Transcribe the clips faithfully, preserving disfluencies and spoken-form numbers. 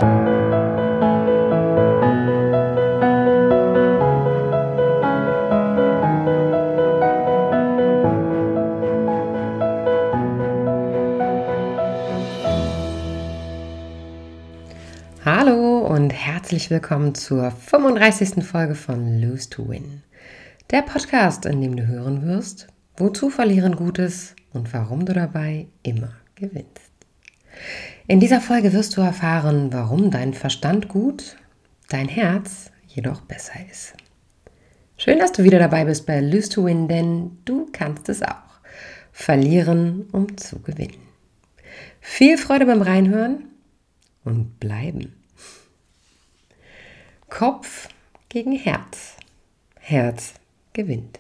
Hallo und herzlich willkommen zur fünfunddreißigsten Folge von Lose to Win. Der Podcast, in dem du hören wirst, wozu Verlieren gut ist und warum du dabei immer gewinnst. In dieser Folge wirst du erfahren, warum dein Verstand gut, dein Herz jedoch besser ist. Schön, dass du wieder dabei bist bei Lose to Win, denn du kannst es auch. Verlieren, um zu gewinnen. Viel Freude beim Reinhören und bleiben. Kopf gegen Herz. Herz gewinnt.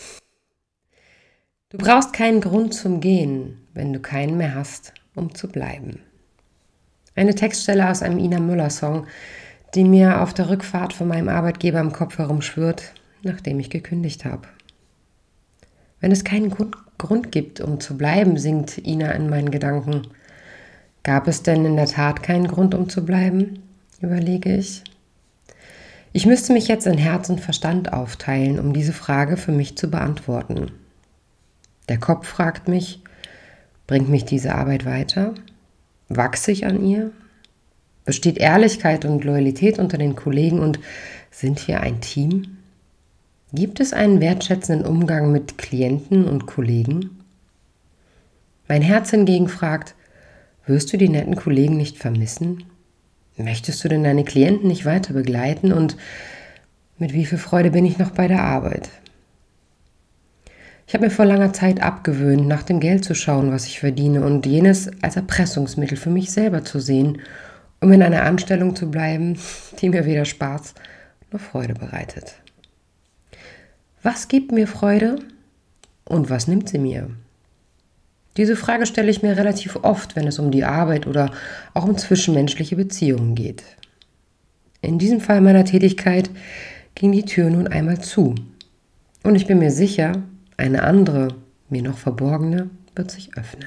Du brauchst keinen Grund zum Gehen, wenn du keinen mehr hast, um zu bleiben. Eine Textstelle aus einem Ina Müller-Song, die mir auf der Rückfahrt von meinem Arbeitgeber im Kopf herumschwirrt, nachdem ich gekündigt habe. Wenn es keinen Grund, Grund gibt, um zu bleiben, singt Ina in meinen Gedanken. Gab es denn in der Tat keinen Grund, um zu bleiben? Überlege ich. Ich müsste mich jetzt in Herz und Verstand aufteilen, um diese Frage für mich zu beantworten. Der Kopf fragt mich, bringt mich diese Arbeit weiter? Wachse ich an ihr? Besteht Ehrlichkeit und Loyalität unter den Kollegen und sind wir ein Team? Gibt es einen wertschätzenden Umgang mit Klienten und Kollegen? Mein Herz hingegen fragt, wirst du die netten Kollegen nicht vermissen? Möchtest du denn deine Klienten nicht weiter begleiten? Und mit wie viel Freude bin ich noch bei der Arbeit? Ich habe mir vor langer Zeit abgewöhnt, nach dem Geld zu schauen, was ich verdiene und jenes als Erpressungsmittel für mich selber zu sehen, um in einer Anstellung zu bleiben, die mir weder Spaß noch Freude bereitet. Was gibt mir Freude und was nimmt sie mir? Diese Frage stelle ich mir relativ oft, wenn es um die Arbeit oder auch um zwischenmenschliche Beziehungen geht. In diesem Fall meiner Tätigkeit ging die Tür nun einmal zu. Und ich bin mir sicher, eine andere, mir noch verborgene, wird sich öffnen.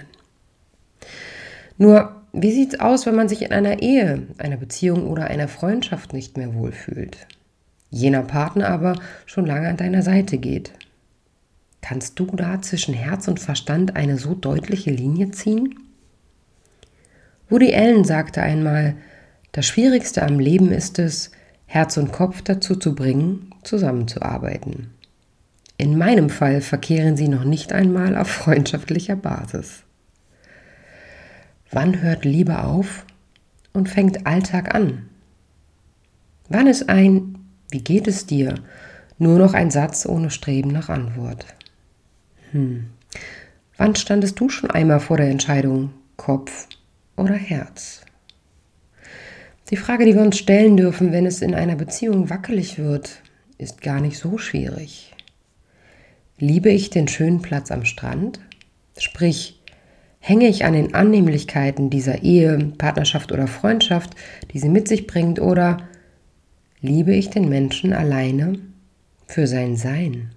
Nur, wie sieht es aus, wenn man sich in einer Ehe, einer Beziehung oder einer Freundschaft nicht mehr wohlfühlt? Jener Partner aber schon lange an deiner Seite geht. Kannst du da zwischen Herz und Verstand eine so deutliche Linie ziehen? Woody Allen sagte einmal, das Schwierigste am Leben ist es, Herz und Kopf dazu zu bringen, zusammenzuarbeiten. In meinem Fall verkehren sie noch nicht einmal auf freundschaftlicher Basis. Wann hört Liebe auf und fängt Alltag an? Wann ist ein Wie geht es dir? Nur noch ein Satz ohne Streben nach Antwort. Hm. Wann standest du schon einmal vor der Entscheidung, Kopf oder Herz? Die Frage, die wir uns stellen dürfen, wenn es in einer Beziehung wackelig wird, ist gar nicht so schwierig. Liebe ich den schönen Platz am Strand? Sprich, hänge ich an den Annehmlichkeiten dieser Ehe, Partnerschaft oder Freundschaft, die sie mit sich bringt, oder liebe ich den Menschen alleine für sein Sein?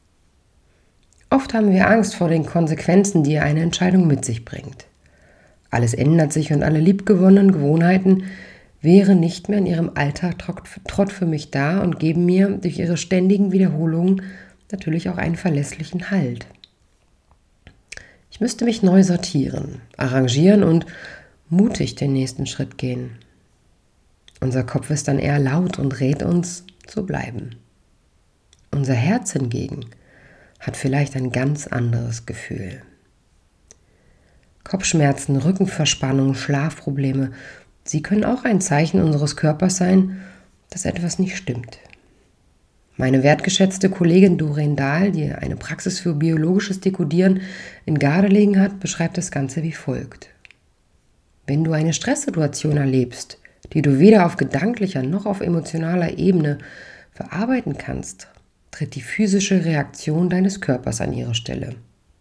Oft haben wir Angst vor den Konsequenzen, die eine Entscheidung mit sich bringt. Alles ändert sich und alle liebgewonnenen Gewohnheiten wären nicht mehr in ihrem Alltag trott für mich da und geben mir durch ihre ständigen Wiederholungen natürlich auch einen verlässlichen Halt. Ich müsste mich neu sortieren, arrangieren und mutig den nächsten Schritt gehen. Unser Kopf ist dann eher laut und rät uns, zu bleiben. Unser Herz hingegen hat vielleicht ein ganz anderes Gefühl. Kopfschmerzen, Rückenverspannung, Schlafprobleme, sie können auch ein Zeichen unseres Körpers sein, dass etwas nicht stimmt. Meine wertgeschätzte Kollegin Doreen Dahl, die eine Praxis für biologisches Dekodieren in Gardelegen hat, beschreibt das Ganze wie folgt. Wenn du eine Stresssituation erlebst, die du weder auf gedanklicher noch auf emotionaler Ebene verarbeiten kannst, tritt die physische Reaktion deines Körpers an ihre Stelle.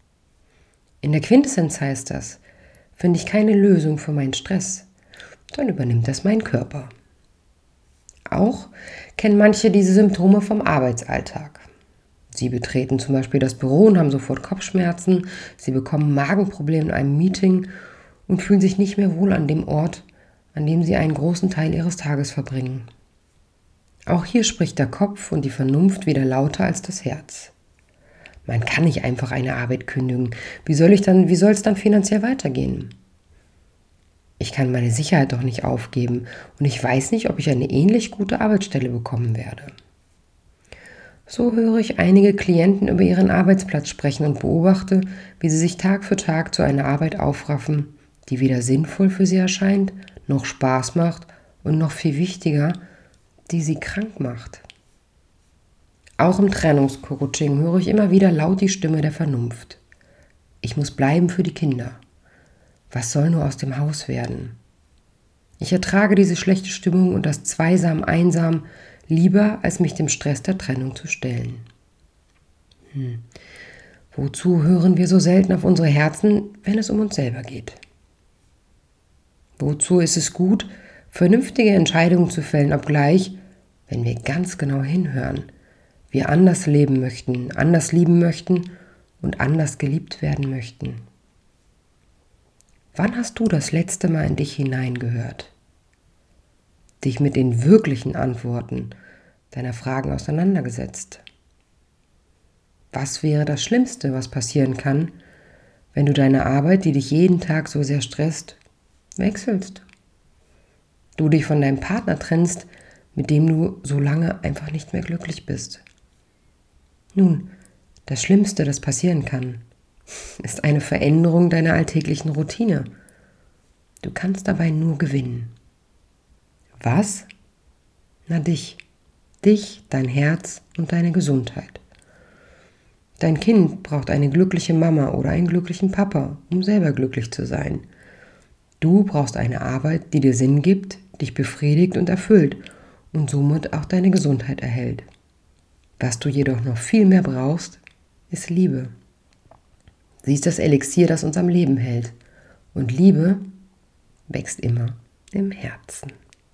In der Quintessenz heißt das, finde ich keine Lösung für meinen Stress, dann übernimmt das mein Körper. Auch kennen manche diese Symptome vom Arbeitsalltag. Sie betreten zum Beispiel das Büro und haben sofort Kopfschmerzen, sie bekommen Magenprobleme in einem Meeting und fühlen sich nicht mehr wohl an dem Ort, an dem sie einen großen Teil ihres Tages verbringen. Auch hier spricht der Kopf und die Vernunft wieder lauter als das Herz. Man kann nicht einfach eine Arbeit kündigen. Wie soll ich dann, wie soll es dann finanziell weitergehen? Ich kann meine Sicherheit doch nicht aufgeben und ich weiß nicht, ob ich eine ähnlich gute Arbeitsstelle bekommen werde. So höre ich einige Klienten über ihren Arbeitsplatz sprechen und beobachte, wie sie sich Tag für Tag zu einer Arbeit aufraffen, die weder sinnvoll für sie erscheint, noch Spaß macht und noch viel wichtiger, die sie krank macht. Auch im Trennungscoaching höre ich immer wieder laut die Stimme der Vernunft. Ich muss bleiben für die Kinder. Was soll nur aus dem Haus werden? Ich ertrage diese schlechte Stimmung und das Zweisam einsam lieber, als mich dem Stress der Trennung zu stellen. Hm. Wozu hören wir so selten auf unsere Herzen, wenn es um uns selber geht? Wozu ist es gut, vernünftige Entscheidungen zu fällen, obgleich, wenn wir ganz genau hinhören, wir anders leben möchten, anders lieben möchten und anders geliebt werden möchten? Wann hast du das letzte Mal in dich hineingehört? Dich mit den wirklichen Antworten deiner Fragen auseinandergesetzt? Was wäre das Schlimmste, was passieren kann, wenn du deine Arbeit, die dich jeden Tag so sehr stresst, wechselst? Du dich von deinem Partner trennst, mit dem du so lange einfach nicht mehr glücklich bist. Nun, das Schlimmste, das passieren kann, ist eine Veränderung deiner alltäglichen Routine. Du kannst dabei nur gewinnen. Was? Na dich. Dich, dein Herz und deine Gesundheit. Dein Kind braucht eine glückliche Mama oder einen glücklichen Papa, um selber glücklich zu sein. Du brauchst eine Arbeit, die dir Sinn gibt, dich befriedigt und erfüllt und somit auch deine Gesundheit erhält. Was du jedoch noch viel mehr brauchst, ist Liebe. Sie ist das Elixier, das uns am Leben hält. Und Liebe wächst immer im Herzen.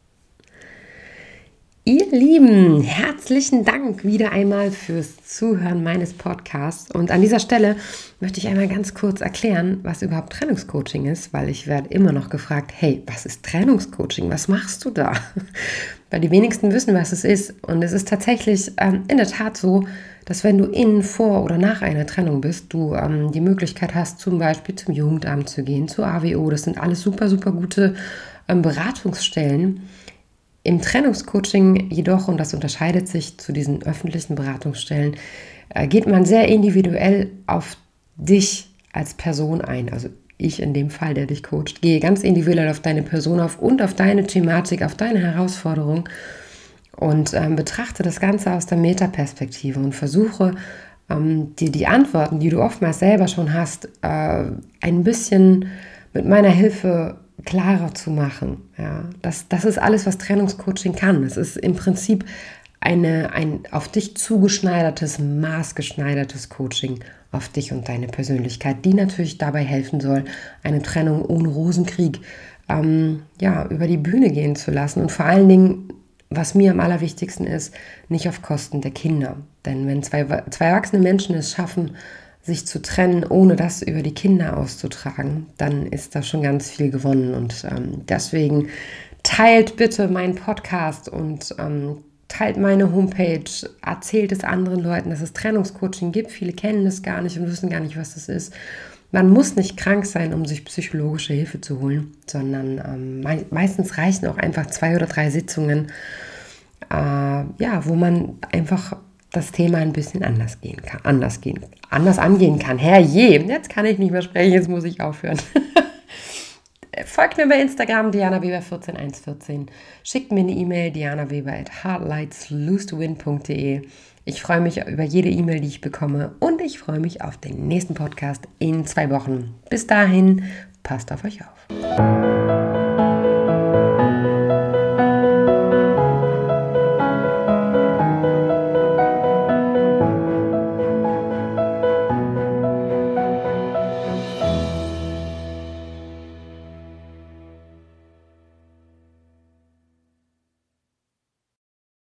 Ihr Lieben, herzlichen Dank wieder einmal fürs Zuhören meines Podcasts. Und an dieser Stelle möchte ich einmal ganz kurz erklären, was überhaupt Trennungscoaching ist, weil ich werde immer noch gefragt, hey, was ist Trennungscoaching? Was machst du da? Weil die wenigsten wissen, was es ist. Und es ist tatsächlich ähm, in der Tat so, dass wenn du in, vor oder nach einer Trennung bist, du ähm, die Möglichkeit hast, zum Beispiel zum Jugendamt zu gehen, zur A W O. Das sind alles super, super gute ähm, Beratungsstellen. Im Trennungscoaching jedoch, und das unterscheidet sich zu diesen öffentlichen Beratungsstellen, äh, geht man sehr individuell auf dich als Person ein. Also ich in dem Fall, der dich coacht, gehe ganz individuell auf deine Person auf und auf deine Thematik, auf deine Herausforderung und ähm, betrachte das Ganze aus der Metaperspektive und versuche ähm, dir die Antworten, die du oftmals selber schon hast, äh, ein bisschen mit meiner Hilfe klarer zu machen. Ja, das, das ist alles, was Trennungscoaching kann. Es ist im Prinzip eine, ein auf dich zugeschneidertes, maßgeschneidertes Coaching auf dich und deine Persönlichkeit, die natürlich dabei helfen soll, eine Trennung ohne Rosenkrieg ähm, ja, über die Bühne gehen zu lassen. Und vor allen Dingen, was mir am allerwichtigsten ist, nicht auf Kosten der Kinder. Denn wenn zwei, zwei erwachsene Menschen es schaffen, sich zu trennen, ohne das über die Kinder auszutragen, dann ist da schon ganz viel gewonnen. Und ähm, deswegen teilt bitte meinen Podcast und ähm, teilt meine Homepage, erzählt es anderen Leuten, dass es Trennungscoaching gibt. Viele kennen das gar nicht und wissen gar nicht, was das ist. Man muss nicht krank sein, um sich psychologische Hilfe zu holen, sondern ähm, me- meistens reichen auch einfach zwei oder drei Sitzungen, äh, ja, wo man einfach das Thema ein bisschen anders gehen kann, anders gehen, anders angehen kann. Herrje, jetzt kann ich nicht mehr sprechen, jetzt muss ich aufhören. Folgt mir bei Instagram, Diana Weber eins vier eins eins vier. Schickt mir eine E-Mail, dianaweber at heartlightslose punkt de. Ich freue mich über jede E-Mail, die ich bekomme und ich freue mich auf den nächsten Podcast in zwei Wochen. Bis dahin, passt auf euch auf.